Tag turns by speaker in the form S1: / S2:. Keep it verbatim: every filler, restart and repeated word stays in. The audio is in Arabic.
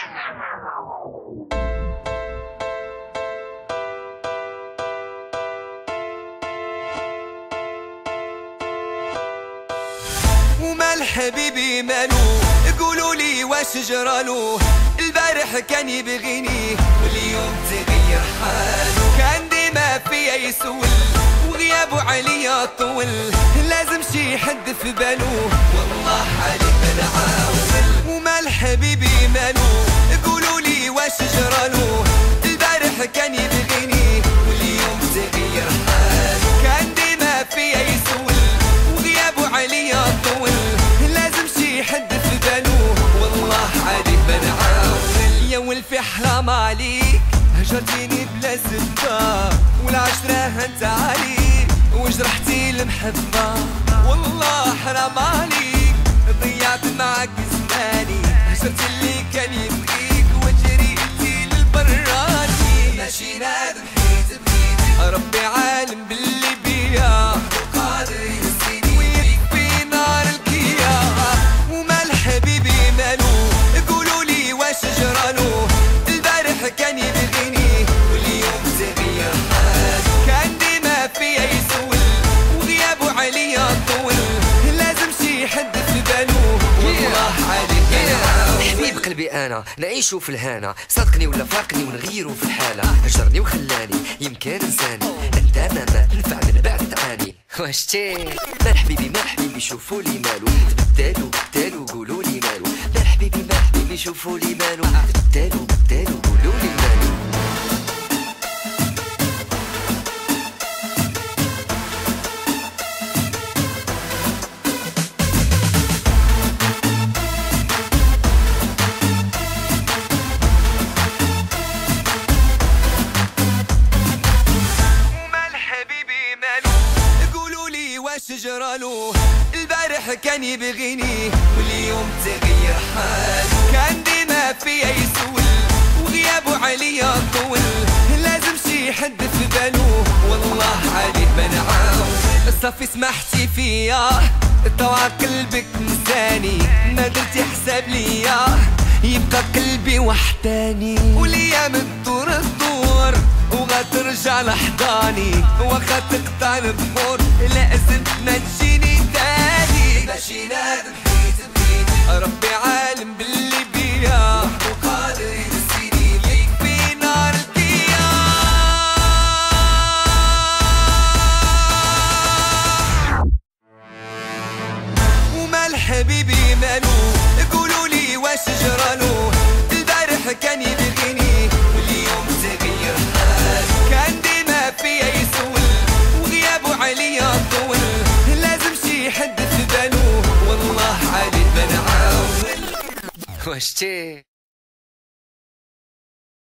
S1: ومال حبيبي مالو؟ قولوا لي واش جرالو؟ البارح كان يبغيني واليوم تغير حالو، كان ديما فيا يسول وغيابه عليا طول، لازم شي حد في بالو والله عليك بنعاول. ومال حبيبي مالو؟ قولوا لي واش جرالو؟ البارح كان يبغيني واليوم تغير حالو، كان ديما فيا يسول وغيابه عليا طول، لازم شي حد في بالو والله عليك بنعاول. يا ولفي حرام عليك هجرتيني بلا سبة، والعشرة هنت عليك وجرحتي المحبة، والله حرام عليك ضيعت معك زماني، هجرت اللي كان يبغيك وجريتي للبراني، ماشي نادم حيت بغيتي ربي عالم باللي بيا وقادر يهزيني ويكفي نار الكيا. ومال حبيبي مالو؟ قولوا لي واش جرالو؟ البارح كان يبغيني واليوم تغير حالو، كان ديما فيا يسول وغيابه عليا طول، لازم شي حد في بالو والله عليك بنعاول.
S2: حبيب قلبي انا نعيشو في الهنا، صدقني ولا فارقني ونغيرو في الحالة، هجرني وخلاني يمكن انساني، انت ما ننفع من بعد تعاني. واش تي مال حبيبي مال حبيبي شوفوا لي مالو؟ بدالو بدالو قولوا لي مالو؟ مال حبيبي مال حبيبي شوفوا لي مالو؟ بدالو بدالو قولوا لي مالو؟
S1: واش جرالو؟ البارح كان يبغيني واليوم تغير حالو، كان ديما فيا يسول وغيابه عليا طول، لازم شي حد في بالو والله عليه بنعاول. صافي سمحتي فيا طوع قلبك نساني، ما درتي حساب ليا يبقى قلبي وحداني، والايام تدور تدور وغترجع لحضاني، واخا تقطع البحور لازم ما تجيني تاني، ماشي نادم حيت بغيتي ربي عالم باللي بيا وقادر يهزيني يكفي نار الكيا. ومال حبيبي مالو؟ قولوا لي واش جرالو؟ البارح كان يبغيني واليوم تغير حالو، كان ديما فيا يسول وغيابه عليا طول، لازم شي حد في بالو والله عليه بنعاول.
S2: واش تي